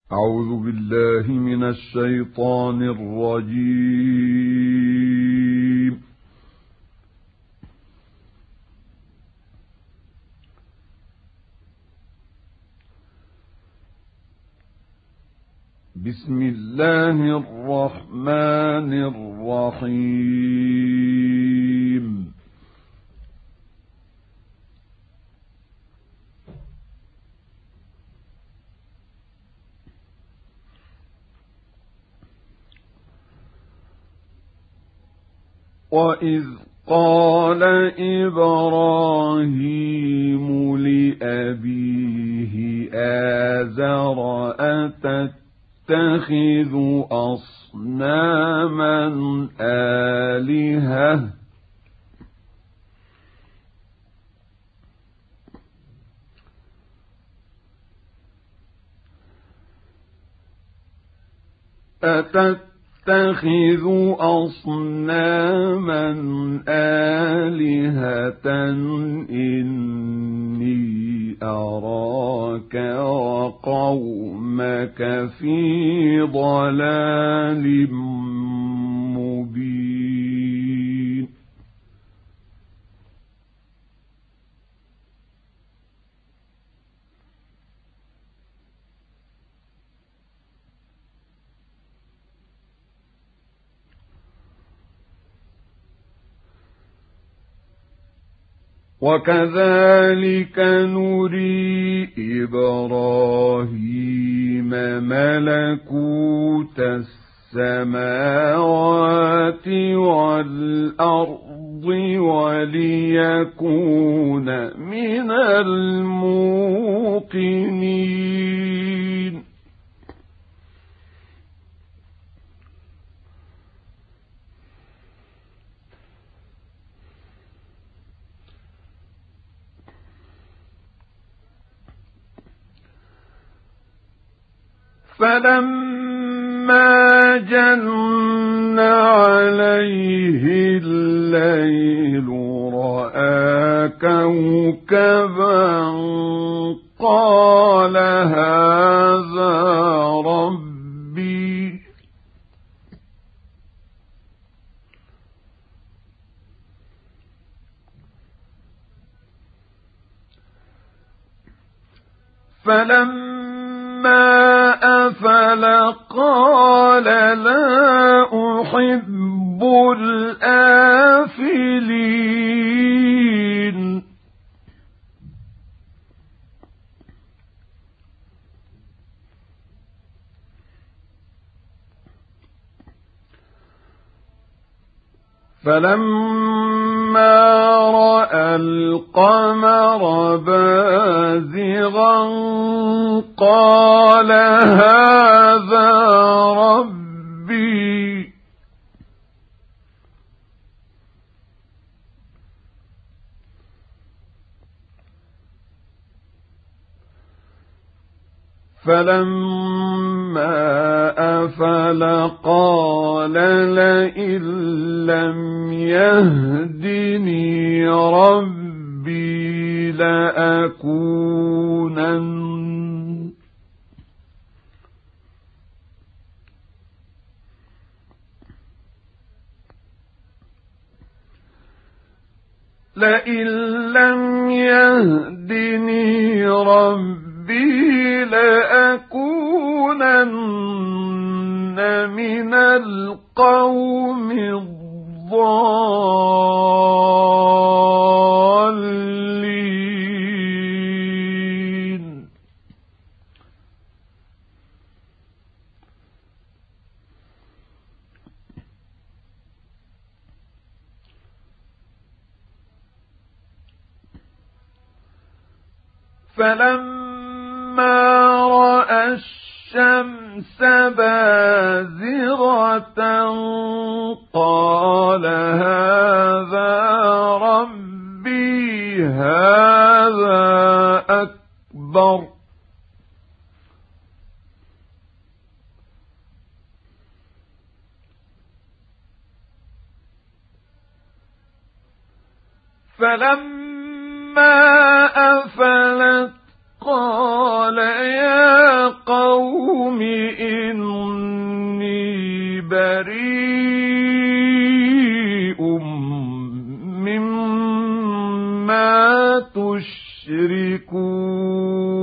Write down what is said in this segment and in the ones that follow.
أعوذ بالله من الشيطان الرجيم. بسم الله الرحمن الرحيم. وإذ قال إبراهيم لأبيه آزر أتتخذ أصناما آلهة آلهة إني أراك وقومك في ضلال مبين. وكذلك نري إبراهيم ملكوت السماوات والأرض وليكون من الموقنين. فلما جن عليه الليل رأى كوكبا قال هذا ربي. فلما أفل قال لا أحب الآفلين. فلما رأى القمر بازغا قال هذا ربي. فلما أفل قال لئن لم يهدني ربي لأكونن من القوم الضالين. فلما رأى الشمس بازغة قال هذا ربي هذا أكبر. فلما أفلت قال يا قوم قوم إني بريء مما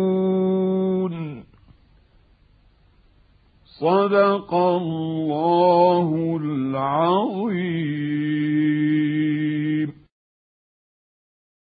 تشركون. صدق الله